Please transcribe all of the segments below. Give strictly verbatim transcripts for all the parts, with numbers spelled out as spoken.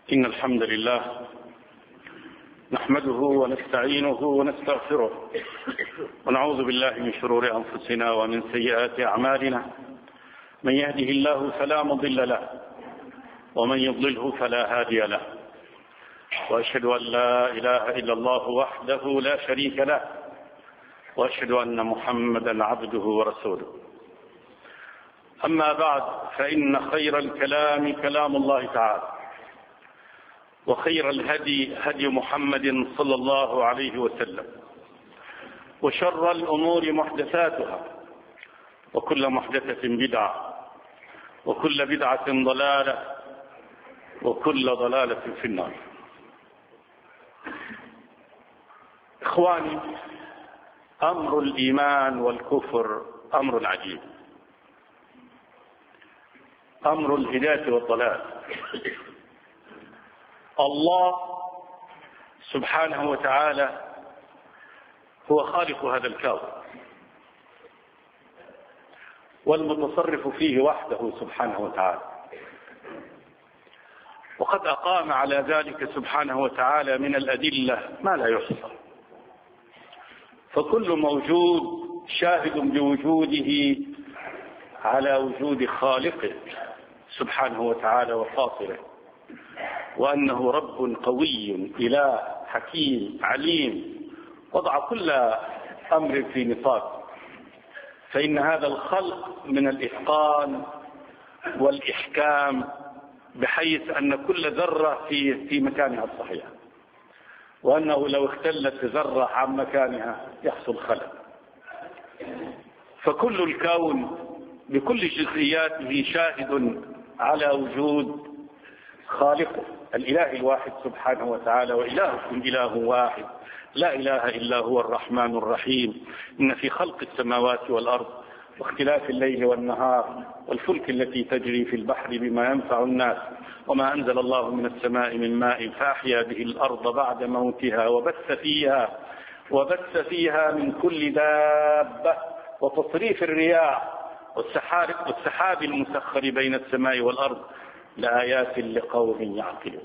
إن الحمد لله نحمده ونستعينه ونستغفره ونعوذ بالله من شرور أنفسنا ومن سيئات أعمالنا. من يهده الله فلا مضل له ومن يضلله فلا هادي له، وأشهد أن لا إله إلا الله وحده لا شريك له، وأشهد أن محمدا عبده ورسوله. أما بعد، فإن خير الكلام كلام الله تعالى، وخير الهدي هدي محمد صلى الله عليه وسلم، وشر الأمور محدثاتها، وكل محدثة بدعة، وكل بدعة ضلالة، وكل ضلالة في النار. إخواني، أمر الإيمان والكفر أمر عجيب، أمر الهداية والضلال. الله سبحانه وتعالى هو خالق هذا الكون والمتصرف فيه وحده سبحانه وتعالى، وقد أقام على ذلك سبحانه وتعالى من الأدلة ما لا يحصى. فكل موجود شاهد بوجوده على وجود خالقه سبحانه وتعالى وفاطره، وأنه رب قوي إله حكيم عليم وضع كل أمر في نطاق. فإن هذا الخلق من الإتقان والإحكام، بحيث أن كل ذرة في في مكانها الصحيح، وأنه لو اختلت ذرة عن مكانها يحصل خلل. فكل الكون بكل جزئياته شاهد على وجود خالقه الإله الواحد سبحانه وتعالى. وإلهكم إله واحد لا إله إلا هو الرحمن الرحيم. إن في خلق السماوات والأرض واختلاف الليل والنهار والفلك التي تجري في البحر بما ينفع الناس وما أنزل الله من السماء من ماء فأحيا به الأرض بعد موتها وبث فيها وبث فيها من كل دابة وتصريف الرياح والسحاب والسحاب المسخر بين السماء والأرض لآيات لقوم يعقلون.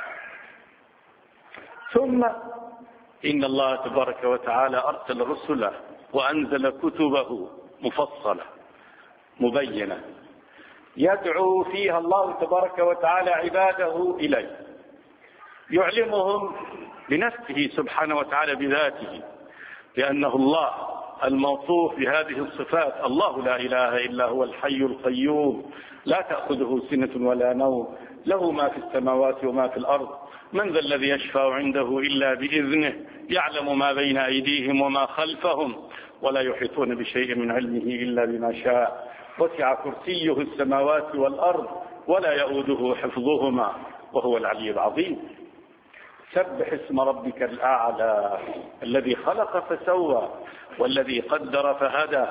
ثم إن الله تبارك وتعالى أرسل رسله وأنزل كتبه مفصلة مبينة يدعو فيها الله تبارك وتعالى عباده إليه، يعلمهم بنفسه سبحانه وتعالى بذاته، لأنه الله الموصوف بهذه الصفات. الله لا إله إلا هو الحي القيوم لا تأخذه سنة ولا نوم، له ما في السماوات وما في الأرض. من ذا الذي يشفع عنده إلا بإذنه، يعلم ما بين أيديهم وما خلفهم، ولا يحيطون بشيء من علمه إلا بما شاء. وسع كرسيه السماوات والأرض ولا يؤوده حفظهما وهو العلي العظيم. سبح اسم ربك الأعلى الذي خلق فسوى والذي قدر فهدى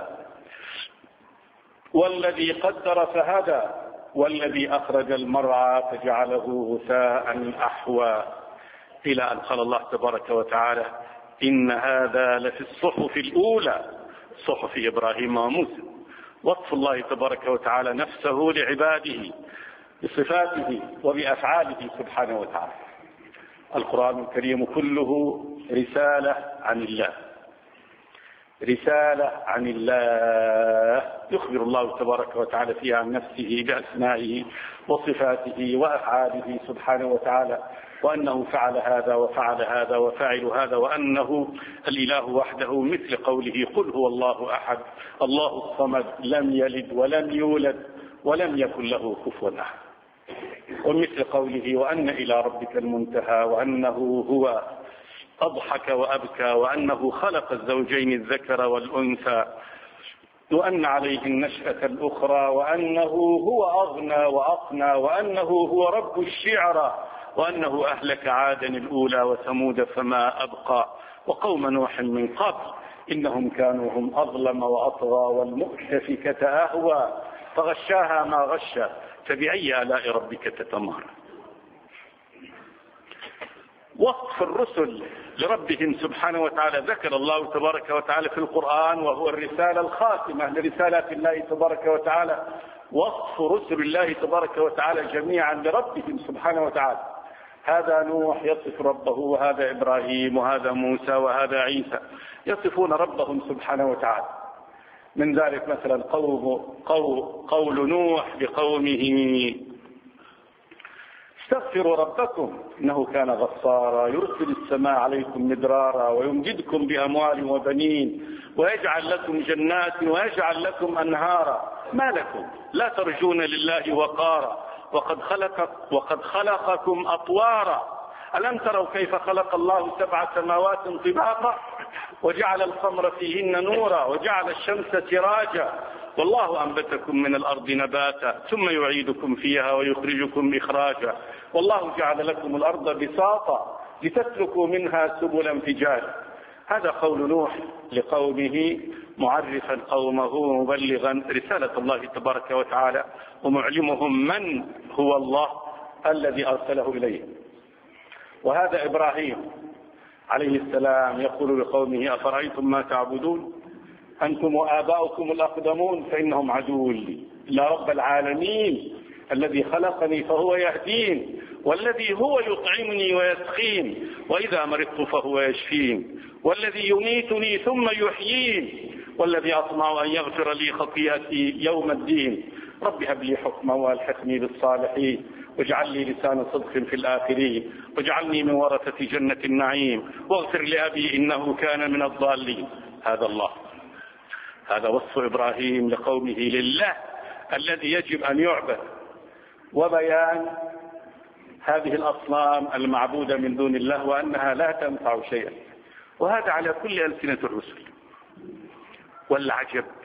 والذي قدر فهدى والذي أخرج المرعى فجعله غثاء أحوى، إلى أن قال الله تبارك وتعالى: إن هذا لفي الصحف الأولى صحف إبراهيم وموسى. وصف الله تبارك وتعالى نفسه لعباده بصفاته وبأفعاله سبحانه وتعالى. القرآن الكريم كله رسالة عن الله، رسالة عن الله، يخبر الله تبارك وتعالى فيها عن نفسه بأسمائه وصفاته وأفعاله سبحانه وتعالى، وأنه فعل هذا وفعل هذا وفعل هذا، وأنه الإله وحده، مثل قوله: قل هو الله أحد الله الصمد لم يلد ولم يولد ولم يكن له كفوا أحد. ومثل قوله: وأن إلى ربك المنتهى، وأنه هو أضحك وأبكى، وأنه خلق الزوجين الذكر والأنثى، وأن عليه النشأة الأخرى، وأنه هو أغنى وأقنى، وأنه هو رب الشعرى، وأنه أهلك عادا الأولى وثمود فما أبقى، وقوم نوح من قبل إنهم كانوا هم أظلم وأطغى، والمؤتفكة أهوى فغشاها ما غشى، فبأي آلاء ربك تتمارى. وصف الرسل لربهم سبحانه وتعالى ذكر الله تبارك وتعالى في القرآن، وهو الرسالة الخاتمة لرسالات الله تبارك وتعالى. وصف رسل الله تبارك وتعالى جميعا لربهم سبحانه وتعالى هذا نوح يصف ربه، وهذا إبراهيم، وهذا موسى، وهذا عيسى، يصفون ربهم سبحانه وتعالى. من ذلك مثلا قول, قول, قول نوح لقومه: استغفروا ربكم إنه كان غفارا يرسل السماء عليكم مدرارا ويمددكم بأموال وبنين ويجعل لكم جنات ويجعل لكم أنهارا ما لكم لا ترجون لله وقارا وقد, خلق وقد خلقكم أطوارا ألم تروا كيف خلق الله سبع سماوات طباقا وجعل القمر فيهن نورا وجعل الشمس سراجا والله أنبتكم من الأرض نباتا ثم يعيدكم فيها ويخرجكم إخراجا والله جعل لكم الأرض بساطا لتسلكوا منها سبلا فجاجا. هذا قول نوح لقومه معرفا قومه مبلغا رسالة الله تبارك وتعالى ومعلمهم من هو الله الذي أرسله إليه. وهذا إبراهيم عليه السلام يقول لقومه: أفرأيتم ما تعبدون أنتم وآباؤكم الأقدمون فإنهم عدو لي إلا رب العالمين الذي خلقني فهو يهدين والذي هو يطعمني ويسقين وإذا مرضت فهو يشفين والذي يميتني ثم يحيين والذي أطمع أن يغفر لي خطيئتي يوم الدين رب هب لي حكما والحقني بالصالحين واجعل لي لسان صدق في الآخرين واجعلني من ورثة جنة النعيم واغفر لأبي إنه كان من الضالين. هذا الله، هذا وصف إبراهيم لقومه لله الذي يجب أن يعبد، وبيان هذه الأصنام المعبودة من دون الله وأنها لا تنفع شيئا. وهذا على كل ألسنة الرسل. والعجب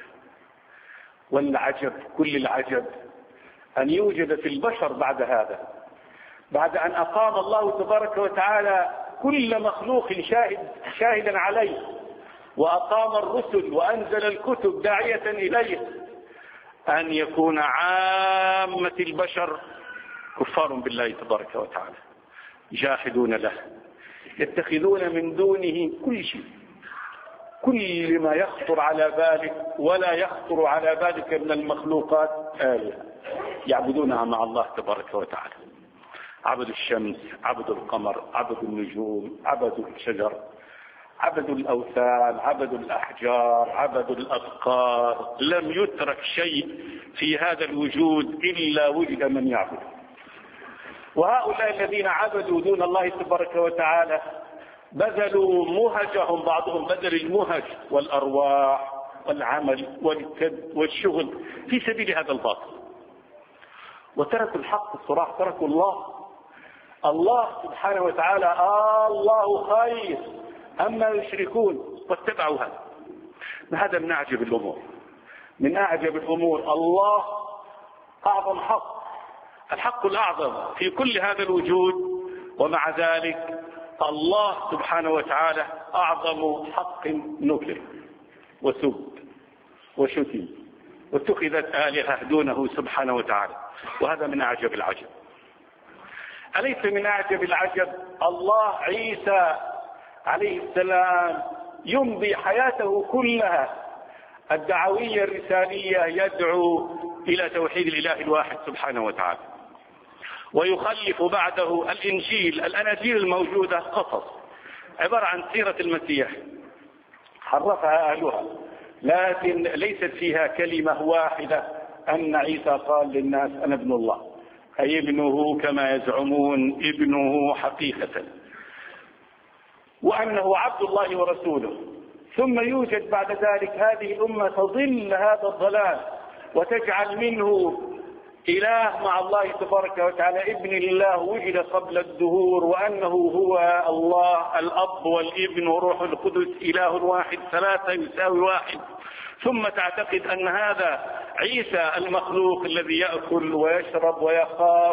والعجب كل العجب أن يوجد في البشر بعد هذا، بعد أن أقام الله تبارك وتعالى كل مخلوق شاهد شاهدا عليه وأقام الرسل وأنزل الكتب داعية إليه، أن يكون عامة البشر كفار بالله تبارك وتعالى جاحدون له، يتخذون من دونه كل شيء، كل ما يخطر على بالك ولا يخطر على بالك من المخلوقات آلهة يعبدونها مع الله تبارك وتعالى. عبدوا الشمس، عبدوا القمر، عبدوا النجوم، عبدوا الشجر، عبدوا الأوثان، عبدوا الأحجار، عبدوا الأبقار. لم يترك شيء في هذا الوجود إلا وجد من يعبد. وهؤلاء الذين عبدوا دون الله تبارك وتعالى بذلوا مهجهم، بعضهم بذل المهج والأرواح والعمل والكد والشغل في سبيل هذا الباطل، وتركوا الحق الصراحة، تركوا الله. الله سبحانه وتعالى آه الله خير أما يشركون واتبعوا هذا. هذا من أعجب الأمور، من أعجب الأمور. الله أعظم حق، الحق الأعظم في كل هذا الوجود، ومع ذلك الله سبحانه وتعالى أعظم حق نكر وسب وشتم واتخذت آلهة دونه سبحانه وتعالى. وهذا من أعجب العجب. أليس من أعجب العجب الله عيسى عليه السلام يمضي حياته كلها الدعوية الرسالية يدعو إلى توحيد الإله الواحد سبحانه وتعالى، ويخلف بعده الإنجيل الأناجيل الموجودة قصص عبارة عن سيرة المسيح حرفها أهلها، لكن ليست فيها كلمة واحدة أن عيسى قال للناس أنا ابن الله، أي ابنه كما يزعمون ابنه حقيقة، وأنه عبد الله ورسوله. ثم يوجد بعد ذلك هذه الأمة تضل هذا الضلال وتجعل منه إله مع الله تبارك وتعالى، ابن الله وجد قبل الدهور، وأنه هو الله الأب والابن وروح القدس إله واحد ثلاثة يساوي واحد. ثم تعتقد أن هذا عيسى المخلوق الذي يأكل ويشرب ويخاف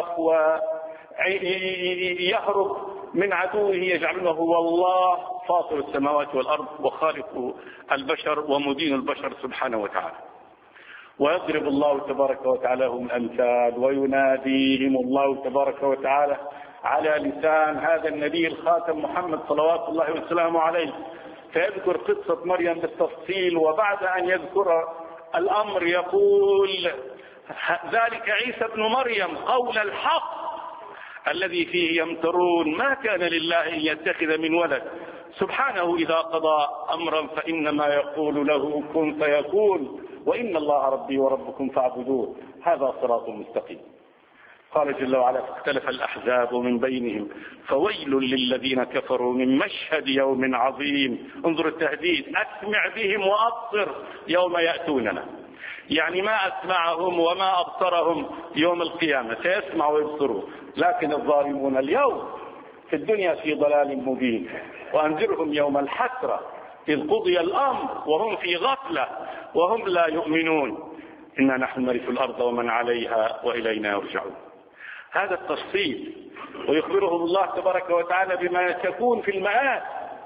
ويهرب من عدوه يجعله هو الله فاطر السماوات والأرض وخالق البشر ومدين البشر سبحانه وتعالى. ويضرب الله تبارك وتعالى لهم الأمثال ويناديهم الله تبارك وتعالى على لسان هذا النبي الخاتم محمد صلوات الله وسلامه عليه، فيذكر قصة مريم بالتفصيل، وبعد أن يذكر الأمر يقول ذلك عيسى ابن مريم قول الحق الذي فيه يمترون ما كان لله أن يتخذ من ولد، سبحانه إذا قضى أمرا فإنما يقول له كن فيكون، وإن الله ربي وربكم فاعبدوه، هذا صراط مستقيم. قال جل وعلا فاختلف الأحزاب من بينهم فويل للذين كفروا من مشهد يوم عظيم. انظر التهديد، أسمع بهم وأبصر يوم يأتوننا، يعني ما أسمعهم وما أبصرهم يوم القيامة، سيسمع ويبصروا، لكن الظالمون اليوم في الدنيا في ضلال مبين. وأنذرهم يوم الحسرة إذ قضي الأمر وهم في غفلة وهم لا يؤمنون، إنا نحن نرث الأرض ومن عليها وإلينا يرجعون. هذا التفصيل، ويخبرهم الله تبارك وتعالى بما سيكون في المآل،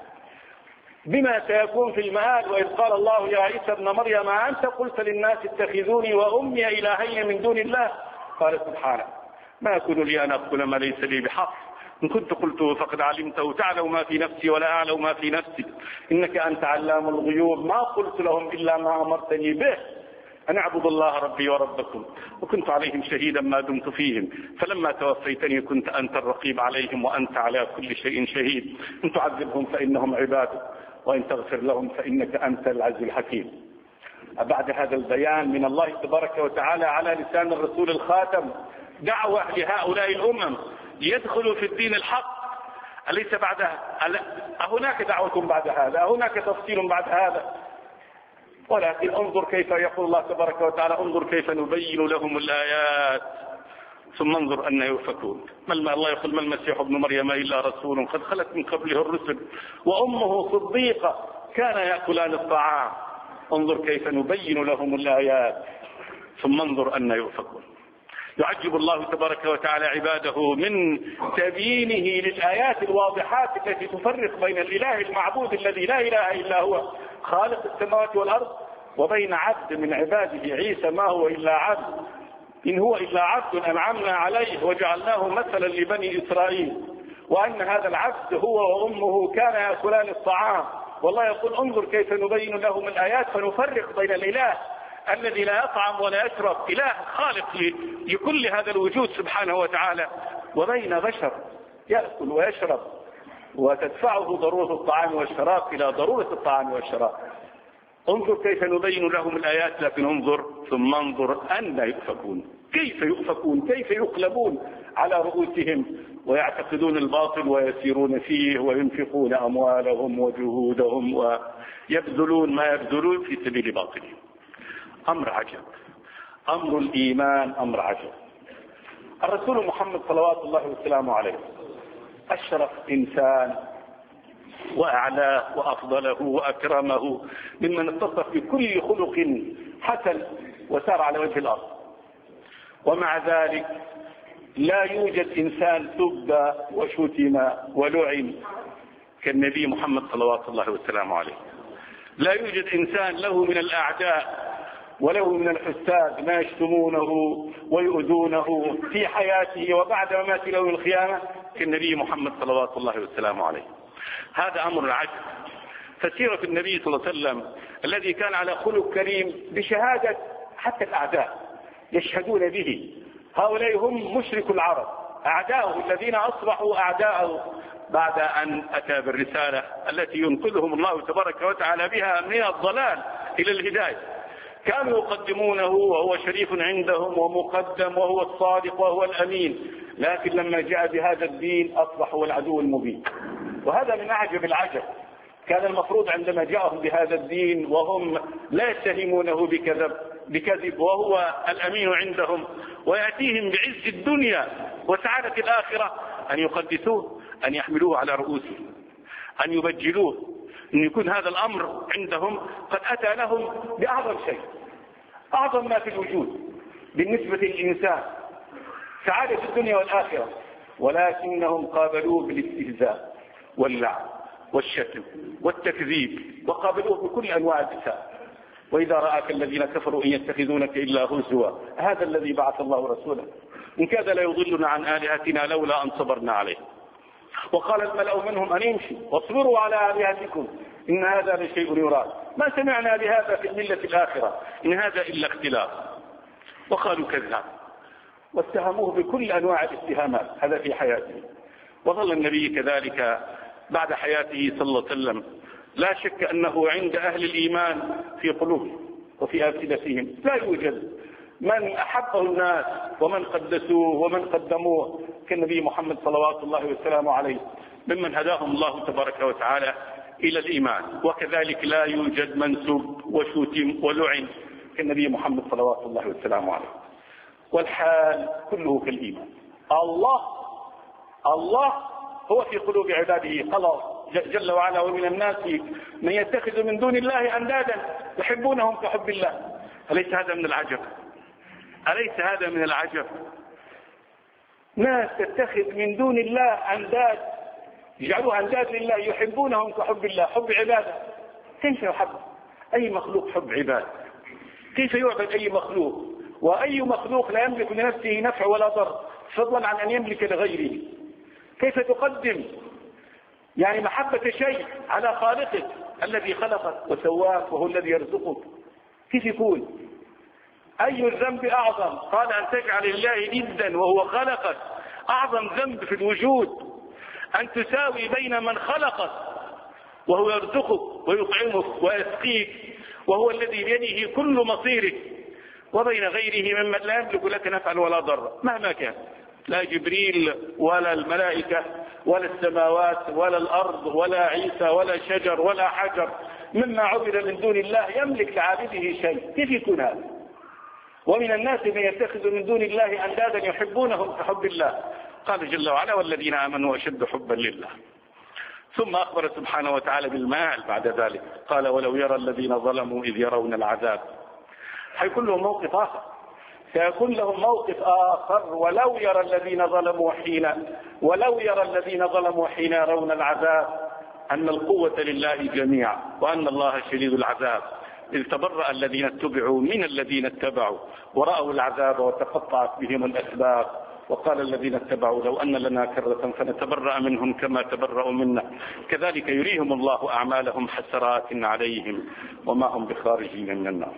بما سيكون في المآل. وإذ قال الله يا عيسى ابن مريم أنت قلت للناس اتخذوني وأمي إلهين من دون الله، قال سبحانه ما يكون لي أن أقول ما ليس لي بحق، إن كنت قلته فقد علمته تعلم ما في نفسي ولا أعلم ما في نفسك إنك أنت علام الغيوب، ما قلت لهم إلا ما أمرتني به أن أعبد الله ربي وربكم وكنت عليهم شهيدا ما دمت فيهم، فلما توفيتني كنت أنت الرقيب عليهم وأنت على كل شيء شهيد، إن تعذبهم فإنهم عبادك وإن تغفر لهم فإنك أنت العزيز الحكيم. بعد هذا البيان من الله تبارك وتعالى على لسان الرسول الخاتم دعوة لهؤلاء الأمم يدخلوا في الدين الحق، أليس بعدها هناك دعوة بعد هذا، هناك تفصيل بعد هذا، ولكن انظر كيف يقول الله تبارك وتعالى انظر كيف نبين لهم الآيات ثم انظر أن يؤفكون. الله يقول ما المسيح ابن مريم إلا رسول قد خلت من قبله الرسل وأمه صديقة كان يأكلان الطعام، انظر كيف نبين لهم الآيات ثم انظر أن يؤفكون. يعجب الله تبارك وتعالى عباده من تبيينه للآيات الواضحات التي تفرق بين الإله المعبود الذي لا إله إلا هو خالق السماوات والأرض وبين عبد من عباده عيسى ما هو إلا عبد، إن هو إلا عبد أنعمنا عليه وجعلناه مثلا لبني إسرائيل، وأن هذا العبد هو وأمه كان يأكلان الطعام. والله يقول انظر كيف نبين لهم الآيات فنفرق بين الإله الذي لا يطعم ولا يشرب إله خالق لكل هذا الوجود سبحانه وتعالى وبين بشر يأكل ويشرب وتدفعه ضرورة الطعام والشراب إلى ضرورة الطعام والشراب. انظر كيف نبين لهم الآيات، لكن انظر ثم انظر أن يؤفكون، كيف يؤفكون، كيف يقلبون على رؤوسهم ويعتقدون الباطل ويسيرون فيه وينفقون أموالهم وجهودهم ويبذلون ما يبذلون في سبيل باطلهم. أمر عجب، أمر الإيمان أمر عجب. الرسول محمد صلوات الله وسلامه عليه أشرف إنسان وأعلاه وأفضله وأكرمه ممن اتصف بكل خلق حسن وسار على وجه الأرض، ومع ذلك لا يوجد إنسان سب وشتم ولعن كالنبي محمد صلوات الله وسلامه عليه. لا يوجد إنسان له من الأعداء وله من الحساد ما يشتمونه ويؤذونه في حياته وبعد مماته يوم القيامة كالنبي محمد صلوات الله وسلامه عليه. هذا أمر عجب. فسيرة النبي صلى الله عليه وسلم الذي كان على خلق كريم بشهادة حتى الأعداء يشهدون به، هؤلاء هم مشرك العرب أعداؤه الذين أصبحوا أعداءه بعد أن أتى بالرسالة التي ينقذهم الله تبارك وتعالى بها من الضلال إلى الهداية. كانوا يقدمونه وهو شريف عندهم ومقدم وهو الصادق وهو الأمين، لكن لما جاء بهذا الدين أصبح هو العدو المبين. وهذا من أعجب العجب. كان المفروض عندما جاءهم بهذا الدين وهم لا يتهمونه بكذب بكذب وهو الأمين عندهم ويأتيهم بعز الدنيا وسعادة الآخرة أن يقدسوه، أن يحملوه على رؤوسهم، أن يبجلوه، أن يكون هذا الأمر عندهم قد أتى لهم بأعظم شيء، أعظم ما في الوجود بالنسبة للإنسان، سعادة الدنيا والآخرة، ولكنهم قابلوه بالاستهزاء واللعن والشتم والتكذيب وقابلوه بكل أنواع الإساءة. وإذا رآك الذين كفروا إن يتخذونك إلا هزوا هذا الذي بعث الله رسوله إن كاد لا يضلنا عن آلهتنا لولا أن صبرنا عليه. وقال الملأ منهم أن يمشوا واصبروا على آلهتكم إن هذا لشيء يراد ما سمعنا بهذا في الملة الآخرة إن هذا إلا اختلاف. وقالوا كذاب واتهموه بكل أنواع الاتهامات، هذا في حياته. وظل النبي كذلك بعد حياته صلى الله عليه وسلم لا شك أنه عند أهل الإيمان في قلوبهم وفي ألسنتهم لا يوجد من أحبه الناس ومن قدسوه ومن قدموه كالنبي محمد صلوات الله وسلامه عليه، ممن هداهم الله تبارك وتعالى إلى الإيمان. وكذلك لا يوجد من سب وشتم ولعن كالنبي محمد صلوات الله وسلامه عليه. والحال كله كالإيمان. الله الله هو في قلوب عباده خلاص جل وعلا. ومن الناس من يتخذ من دون الله أندادا يحبونهم كحب الله. أليس هذا من العجب؟ أليس هذا من العجب؟ ناس تتخذ من دون الله أنداد، يجعلوها أنداد لله، يحبونهم كحب الله. حب عبادة، كيف يحب أي مخلوق حب عبادة؟ كيف يعبد أي مخلوق؟ وأي مخلوق لا يملك لنفسه نفع ولا ضر فضلا عن أن يملك لغيره. كيف تقدم يعني محبة شيء على خالقك الذي خلقك وسواك وهو الذي يرزقك؟ كيف يكون؟ أي الذنب أعظم؟ قال أن تجعل الله ندا وهو خلقك. أعظم ذنب في الوجود أن تساوي بين من خلقك وهو يرزقك ويطعمك ويسقيك وهو الذي بيده كل مصيرك، وبين غيره ممن لا يملك لك نفعا ولا ضرا مهما كان، لا جبريل ولا الملائكة ولا السماوات ولا الأرض ولا عيسى ولا شجر ولا حجر مما عبد من دون الله يملك لعابده شيء. كيف يكون هذا؟ ومن الناس من يتخذ من دون الله أندادا يحبونهم كحب الله. قال جل وعلا والذين آمنوا أشد حبا لله. ثم أخبر سبحانه وتعالى بالمال بعد ذلك، قال ولو يرى الذين ظلموا إذ يرون العذاب. حيكون لهم موقف آخر، سيكون لهم موقف آخر. ولو يرى الذين ظلموا حين ولو يرى الذين ظلموا حين يرون العذاب أن القوة لله جميعا وأن الله شديد العذاب، إذ تبرأ الذين اتبعوا من الذين اتبعوا ورأوا العذاب وتقطعت بهم الأسباب. وقال الذين اتبعوا لو أن لنا كرة فنتبرأ منهم كما تبرأوا منا كذلك يريهم الله أعمالهم حسرات عليهم وما هم بخارجين من النار.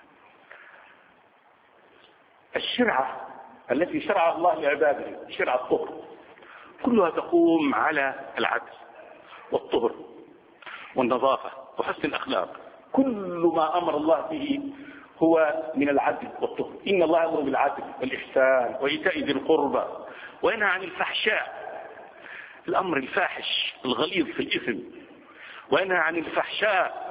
الشرعة التي شرع الله لعباده شرع الطهر كلها تقوم على العدل والطهر والنظافة وحسن الأخلاق. كل ما أمر الله به هو من العدل والطهر. إن الله يأمر بالعدل والإحسان وإيتاء ذي القربى وينهى عن الفحشاء، الأمر الفاحش الغليظ في الإثم، وينهى عن الفحشاء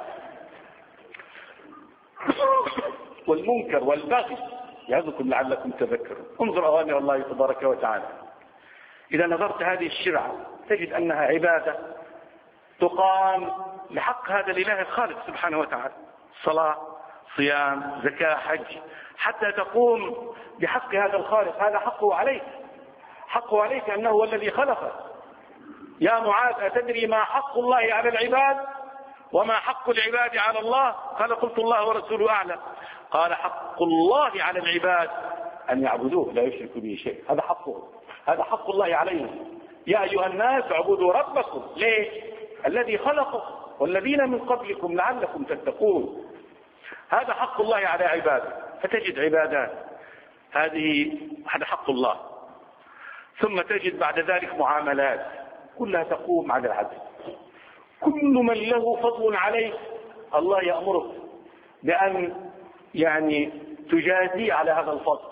والمنكر والبغي يعظكم لعلكم تذكرون. انظر أوامر الله تبارك وتعالى. إذا نظرت هذه الشرعة تجد أنها عبادة تقام لحق هذا الإله الخالق سبحانه وتعالى، صلاة صيام زكاة حج، حتى تقوم بحق هذا الخالق. هذا حقه عليك، حقه عليك أنه هو الذي خلقك. يا معاذ أتدري ما حق الله على العباد وما حق العباد على الله؟ قال قلت الله ورسوله أعلم. قال حق الله على العباد أن يعبدوه لا يشركوا به شيء. هذا حقه، هذا حق الله عليهم. يا أيها الناس اعبدوا ربكم. ليش؟ الذي خلقكم والذين من قبلكم لعلكم تتقون. هذا حق الله على عباده. فتجد عبادات هذه هذا حق الله. ثم تجد بعد ذلك معاملات كلها تقوم على العدل. كل من له فضل عليك الله يأمرك بأن يعني تجازي على هذا الفضل،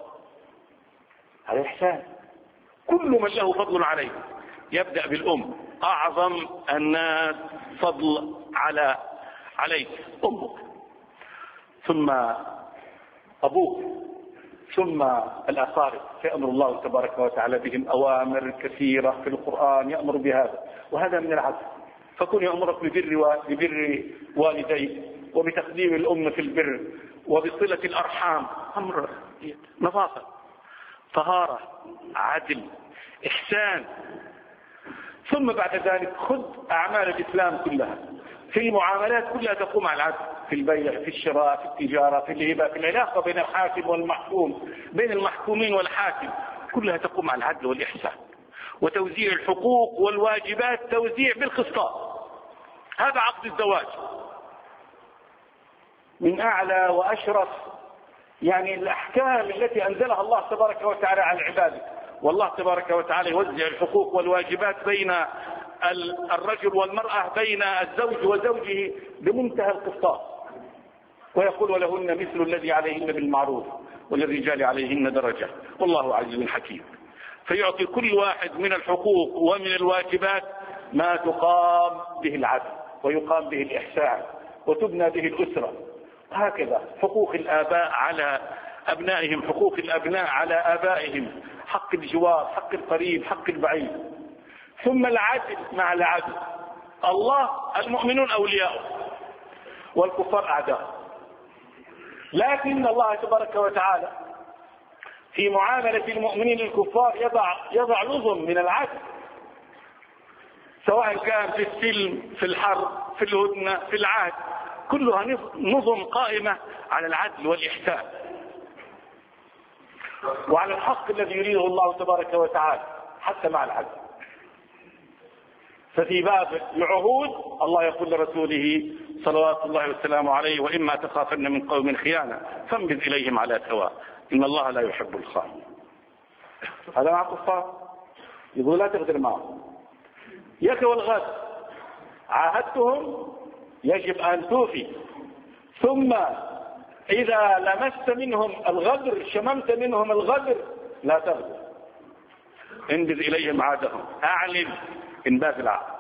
هذا إحسان. كل من له فضل عليك، يبدأ بالأم، أعظم الناس فضل على عليك أمك، ثم أبوك، ثم الأقارب. فيأمر الله تبارك وتعالى بهم أوامر كثيرة في القرآن يأمر بهذا، وهذا من العدل. فكن يأمرك ببر ببر والديك وبتقديم الأم في البر وبصلة الأرحام، أمر نظافة طهارة عدل إحسان. ثم بعد ذلك خذ أعمال الإسلام كلها في المعاملات كلها تقوم على العدل، في البيع في الشراء في التجارة في الهبة في العلاقة بين الحاكم والمحكوم بين المحكومين والحاكم، كلها تقوم على العدل والإحسان وتوزيع الحقوق والواجبات توزيع بالقسطاس. هذا عقد الزواج من أعلى وأشرف يعني الأحكام التي أنزلها الله تبارك وتعالى على عباده. والله تبارك وتعالى يوزع الحقوق والواجبات بين الرجل والمرأة، بين الزوج وزوجه بمنتهى القسطاس، ويقول ولهن مثل الذي عليهن بالمعروف وللرجال عليهن درجة والله عزيز حكيم. فيعطي كل واحد من الحقوق ومن الواجبات ما تقام به العدل ويقام به الإحسان وتبنى به الأسرة. هكذا حقوق الآباء على أبنائهم، حقوق الأبناء على آبائهم، حق الجوار، حق القريب، حق البعيد. ثم العدل مع العدل. الله المؤمنون أولياءه والكفار أعداء، لكن الله تبارك وتعالى في معاملة المؤمنين الكفار يضع يضع نظم من العدل، سواء كان في السلم، في الحرب، في الهدنة، في العهد، كلها نظم قائمة على العدل والإحسان وعلى الحق الذي يريده الله تبارك وتعالى حتى مع العدل. ففي باب العهود الله يقول لرسوله صلوات الله وسلامه عليه وإما تخافن من قوم خيانة فانبذ إليهم على سواء إن الله لا يحب الخائن. هذا مع الكفار يقول لا تغدر معهم. يك والغدر عاهدتهم يجب أن توفي، ثم إذا لمست منهم الغدر، شممت منهم الغدر، لا تغدر. انبذ إليهم عادهم، أعلن انباذ العهد،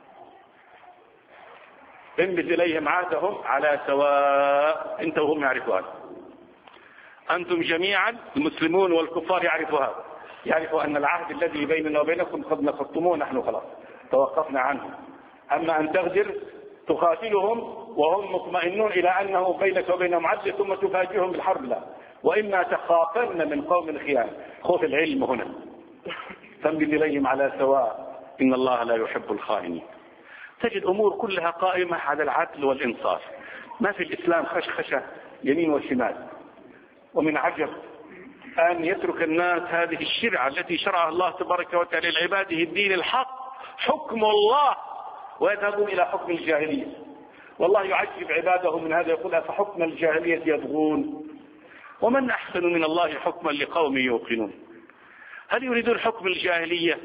انبذ إليهم عهدهم على سواء. انت وهم يعرفوا هذا، أنتم جميعا المسلمون والكفار يعرفوا هذا، يعرفوا أن العهد الذي بيننا وبينكم قد نقضتموه، نحن خلاص توقفنا عنه. أما أن تغدر تقاتلهم وهم مطمئنون إلى أنه بينك وبينهم عدل ثم تفاجئهم بالحرب، لا. وإما تخافن من قوم خيانة، خوف العلم هنا، فانبذ إليهم على سواء إن الله لا يحب الخائنين. تجد أمور كلها قائمة على العدل والإنصاف، ما في الإسلام خشخشة يمين وشمال. ومن عجب أن يترك الناس هذه الشرعة التي شرعها الله تبارك وتعالى لعباده، الدين الحق، حكم الله، ويذهبون إلى حكم الجاهلية. والله يعجب عباده من هذا، يقول فحكم الجاهلية يبغون ومن أحسن من الله حكما لقوم يوقنون. هل يريدون حكم الجاهلية؟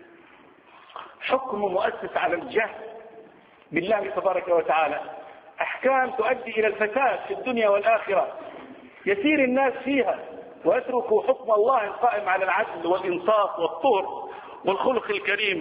حكم مؤسس على الجهل بالله تبارك وتعالى، أحكام تؤدي إلى الفساد في الدنيا والآخرة، يسير الناس فيها ويتركوا حكم الله القائم على العدل والإنصاف والطهر والخلق الكريم.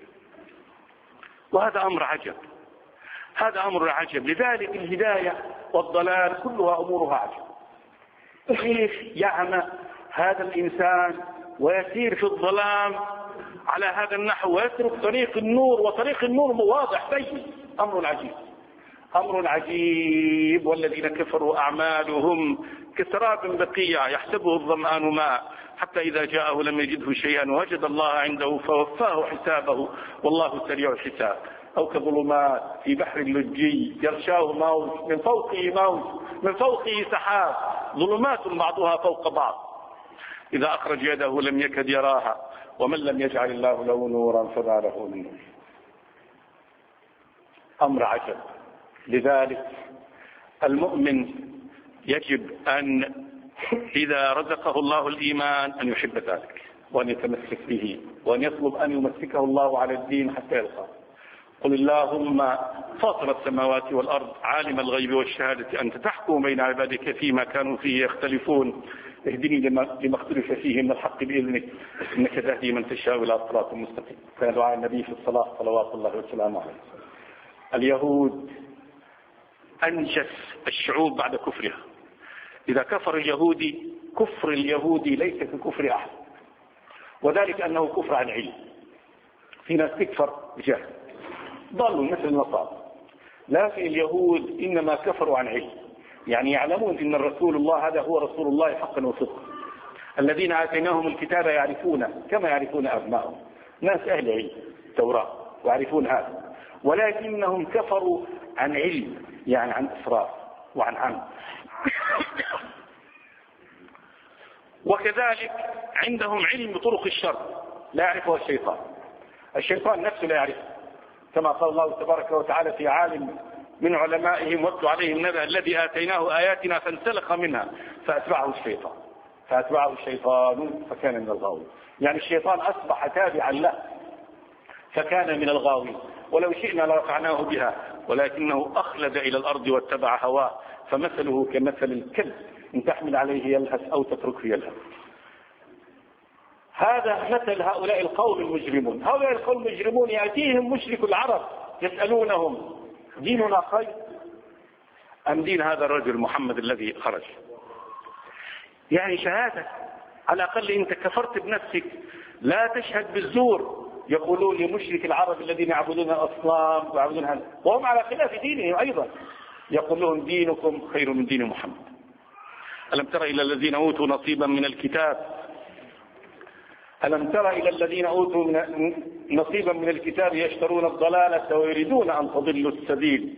وهذا أمر عجب، هذا أمر عجب. لذلك الهداية والضلال كلها أمورها عجب. كيف يعمى هذا الإنسان ويسير في الظلام على هذا النحو ويترك طريق النور، وطريق النور واضح بين. أمر عجيب، أمر عجيب. والذين كفروا أعمالهم كسراب بقيع يحسبه الظمآن ماء حتى إذا جاءه لم يجده شيئا ووجد الله عنده فوفاه حسابه والله سريع الحساب. أو كظلمات في بحر اللجي يغشاه موج من فوقه موج من فوقه سحاب ظلمات بعضها فوق بعض إذا أخرج يده لم يكد يراها ومن لم يجعل الله له نورا فما له من نور. أمر عجب. لذلك المؤمن يجب أن إذا رزقه الله الإيمان أن يحب ذلك وأن يتمسك به وأن يطلب أن يمسكه الله على الدين حتى يلقاه. قل اللهم فاطر السماوات والأرض عالم الغيب والشهادة أنت تحكم بين عبادك فيما كانوا فيه يختلفون اهدني لما اختلف فيه من الحق بإذنك إنك تهدي من تشاء إلى صراط مستقيم. كان دعاء النبي في الصلاة صلوات الله وسلامه عليه. اليهود أنجس الشعوب بعد كفرها. إذا كفر اليهودي كفر اليهودي ليس ككفر أحد، وذلك أنه كفر عن علم. في ناس تكفر بجهل ضلوا مثل النصارى، لكن اليهود إنما كفروا عن علم، يعني يعلمون أن الرسول الله هذا هو رسول الله حقا وصدقا. الذين آتيناهم الكتاب يعرفونه كما يعرفون أبنائهم، ناس أهل علم التوراة ويعرفون هذا، ولكنهم كفروا عن علم، يعني عن إسراف وعن عمد. وكذلك عندهم علم بطرق الشر لا يعرفه الشيطان، الشيطان نفسه لا يعرفه، كما قال الله تبارك وتعالى في عالم من علمائهم واتلو عليهم النبأ الذي آتيناه آياتنا فانسلخ منها فأتبعه الشيطان فأتبعه الشيطان فكان من الغاوين. يعني الشيطان أصبح تابعا له فكان من الغاوين. ولو شئنا لرفعناه بها ولكنه أخلد إلى الأرض واتبع هواه فمثله كمثل الكلب إن تحمل عليه يلهث أو تتركه يلهث. هذا مثل هؤلاء القوم المجرمون. هؤلاء القوم المجرمون يأتيهم مشرك العرب يسألونهم ديننا خير أم دين هذا الرجل محمد الذي خرج؟ يعني شهادة على الأقل أنت كفرت بنفسك، لا تشهد بالزور. يقولون لمشرك العرب الذين يعبدون الأصنام ويعبدون هذا وهم على خلاف دينهم أيضا، يقولون دينكم خير من دين محمد. ألم تر إلى الذين أوتوا نصيبا من الكتاب ألم تر إلى الذين أوتوا نصيبا من الكتاب يشترون الضلالة ويريدون أن تضلوا السبيل.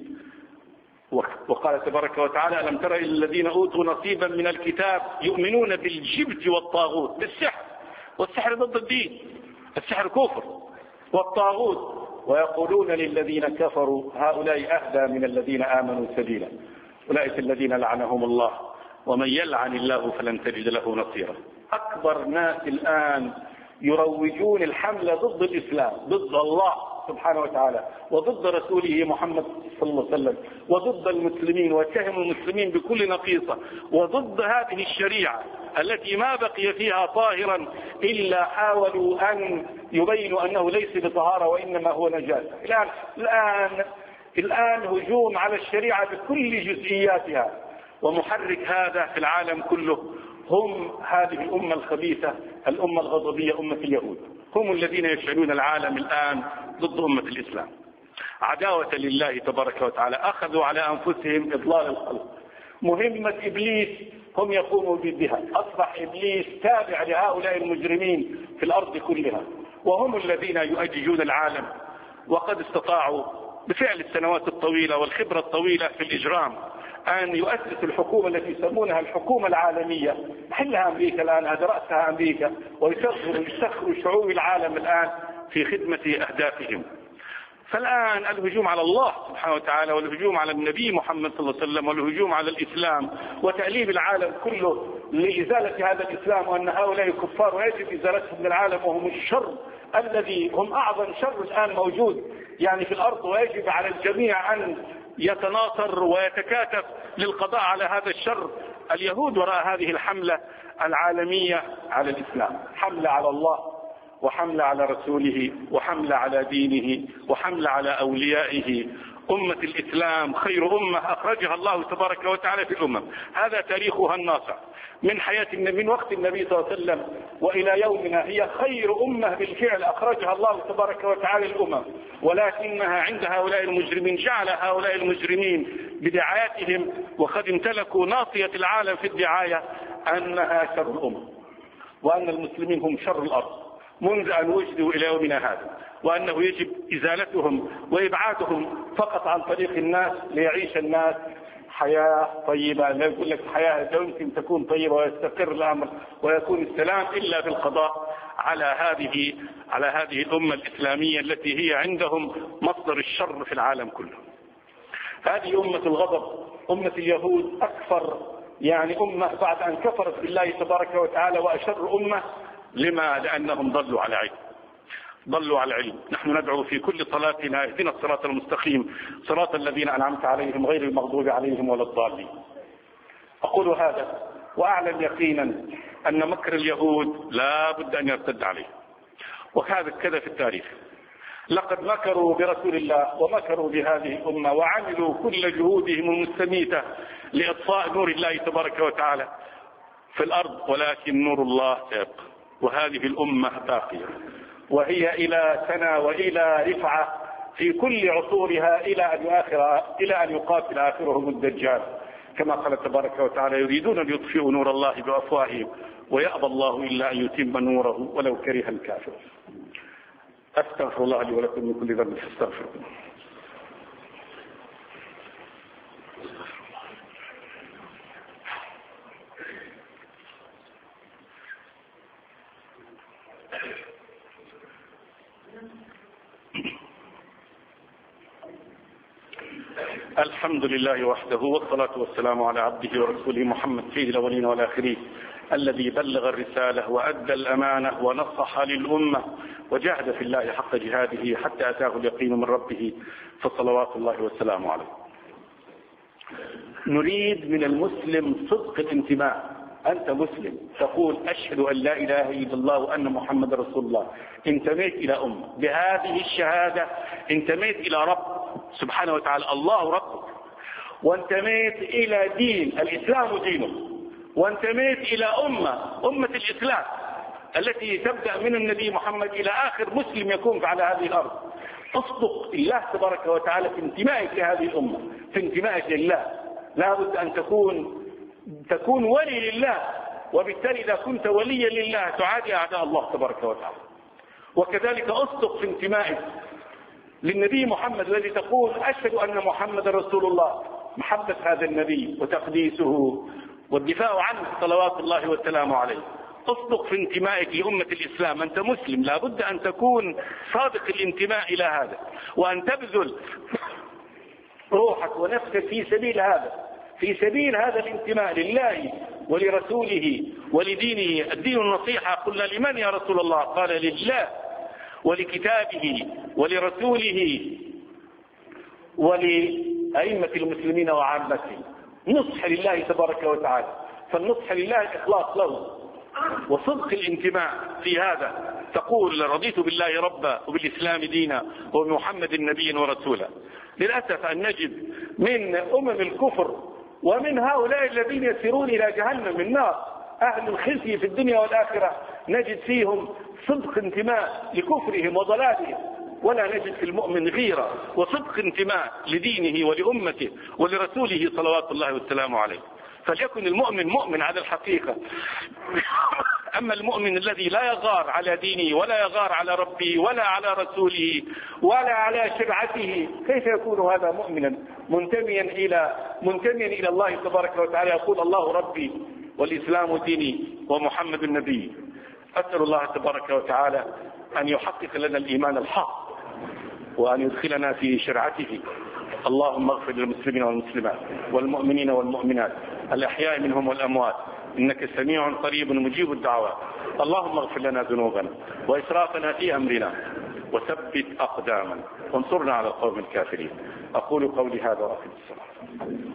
وقال تبارك وتعالى ألم تر إلى الذين أوتوا نصيبا من الكتاب يؤمنون بالجبت والطاغوت، بالسحر، والسحر ضد الدين، السحر كفر، والطاغوت، ويقولون للذين كفروا هؤلاء أهدى من الذين آمنوا سبيلا أولئك الذين لعنهم الله ومن يلعن الله فلن تجد له نصيرا. أكبر ناس الآن يروجون الحملة ضد الإسلام، ضد الله سبحانه وتعالى وضد رسوله محمد صلى الله عليه وسلم وضد المسلمين، واتهموا المسلمين بكل نقيصة، وضد هذه الشريعة التي ما بقي فيها طاهرا إلا حاولوا أن يبينوا أنه ليس بطهارة وإنما هو نجاسة. الآن, الآن, الآن هجوم على الشريعة بكل جزئياتها، ومحرك هذا في العالم كله هم هذه الأمة الخبيثة، الأمة الغضبية، أمة اليهود. هم الذين يشعلون العالم الآن ضد أمة الإسلام عداوة لله تبارك وتعالى. أخذوا على أنفسهم إضلال الخلق. مهمة إبليس هم يقوموا بها. أصبح إبليس تابع لهؤلاء المجرمين في الأرض كلها، وهم الذين يؤججون العالم. وقد استطاعوا بفعل السنوات الطويلة والخبرة الطويلة في الإجرام أن يؤسس الحكومة التي يسمونها الحكومة العالمية، محلها أمريكا الآن، هذا رأسها أمريكا، ويسخروا شعوب العالم الآن في خدمة أهدافهم. فالآن الهجوم على الله سبحانه وتعالى والهجوم على النبي محمد صلى الله عليه وسلم والهجوم على الإسلام وتأليب العالم كله لإزالة هذا الإسلام، وأن هؤلاء الكفار ويجب إزالتهم من العالم وهم الشر الذي هم أعظم شر الآن موجود يعني في الأرض، ويجب على الجميع أن يتناصر ويتكاتف للقضاء على هذا الشر. اليهود وراء هذه الحملة العالمية على الإسلام، حملة على الله وحملة على رسوله وحملة على دينه وحملة على أوليائه. أمة الإسلام خير أمة أخرجها الله تبارك وتعالى في الأمم. هذا تاريخها الناصع من حياة من وقت النبي صلى الله عليه وسلم وإلى يومنا، هي خير أمة بالفعل أخرجها الله تبارك وتعالى الأمم. ولكنها عند هؤلاء المجرمين جعل هؤلاء المجرمين بدعاياتهم وقد امتلكوا ناصية العالم في الدعاية أنها شر الأمم، وأن المسلمين هم شر الأرض منذ أن وجدوا إلى يومنا هذا، وأنه يجب إزالتهم وإبعادهم فقط عن طريق الناس ليعيش الناس حياة طيبة. لا يقول لك حياة لا يمكن تكون طيبة ويستقر الأمر ويكون السلام إلا بالقضاء على هذه على هذه الأمة الإسلامية التي هي عندهم مصدر الشر في العالم كله. هذه أمة الغضب، أمة اليهود، أكثر يعني أمة بعد أن كفرت بالله تبارك وتعالى، وأشر أمة. لما؟ لأنهم ضلوا على علم، ضلوا على العلم. نحن ندعو في كل صلاتنا اهدنا الصراط المستقيم صراط الذين أنعمت عليهم غير المغضوب عليهم ولا الضالين. أقول هذا وأعلم يقينا أن مكر اليهود لا بد أن يرتد عليه، وهذا كذا في التاريخ. لقد مكروا برسول الله ومكروا بهذه الأمة وعملوا كل جهودهم المستميتة لإطفاء نور الله تبارك وتعالى في الأرض، ولكن نور الله سيبقى، وهذه الأمة باقية، وهي إلى سنة وإلى رفعة في كل عصورها إلى أن يؤخر إلى أن يقاتل آخرهم الدجال، كما قال تبارك وتعالى يريدون أن يطفئوا نور الله بأفواههم ويأبى الله إلا أن يتم نوره ولو كره الكافر. أستغفر الله لي ولكم من كل ذنب فاستغفروه. الحمد لله وحده، والصلاة والسلام على عبده ورسوله محمد سيد الأولين والآخرين، الذي بلغ الرسالة وأدى الأمانة ونصح للأمة وجاهد في الله حق جهاده حتى أتاه اليقين من ربه، فصلوات الله والسلام عليه. نريد من المسلم صدق الانتماء. أنت مسلم تقول أشهد أن لا إله إلا الله وأن محمد رسول الله، انتميت إلى أمة، بهذه الشهادة انتميت إلى رب سبحانه وتعالى، الله ربك، وانتميت إلى دين الإسلام دينه، وانتميت إلى أمة أمة الإسلام التي تبدأ من النبي محمد إلى آخر مسلم يكون على هذه الأرض. اصدق الله تبارك وتعالى في انتمائك لهذه الأمة، في انتمائك لله. لا بد أن تكون تكون ولي لله، وبالتالي إذا كنت وليا لله تعادي أعداء الله تبارك وتعالى. وكذلك اصدق في انتمائك للنبي محمد الذي تقول أشهد أن محمد رسول الله، محبة هذا النبي وتقديسه والدفاع عنه صلوات الله والسلام عليه. اصدق في انتمائك لأمة الإسلام، أنت مسلم لا بد أن تكون صادق الانتماء إلى هذا، وأن تبذل روحك ونفسك في سبيل هذا، في سبيل هذا الانتماء لله ولرسوله ولدينه. الدين النصيحة. قلنا لمن يا رسول الله؟ قال لله ولكتابه ولرسوله ولأئمة المسلمين وعامته. نصح لله تبارك وتعالى، فالنصح لله الإخلاص له وصدق الانتماء في هذا. تقول رضيت بالله ربا وبالإسلام دينا وبمحمد نبيا ورسولا. للأسف أن نجد من أمم الكفر ومن هؤلاء الذين يسيرون إلى جهنم النار، أهل الخزي في الدنيا والآخرة، نجد فيهم صدق انتماء لكفرهم وضلالهم، ولا نجد في المؤمن غيرة وصدق انتماء لدينه ولأمته ولرسوله صلوات الله والسلام عليه. فليكن المؤمن مؤمن على الحقيقة. أما المؤمن الذي لا يغار على دينه ولا يغار على ربه ولا على رسوله ولا على شرعته، كيف يكون هذا مؤمنا منتميا إلى منتميا إلى الله تبارك وتعالى؟ يقول الله ربي والإسلام ديني ومحمد النبي. أسأل الله تبارك وتعالى أن يحقق لنا الإيمان الحق وأن يدخلنا في شرعته. اللهم اغفر للمسلمين والمسلمات والمؤمنين والمؤمنات الأحياء منهم والأموات، إنك سميع قريب مجيب الدعوات. اللهم اغفر لنا ذنوبنا وإسرافنا في أمرنا وثبت أقدامنا وانصرنا على القوم الكافرين. أقول قولي هذا وأقم الصلاة.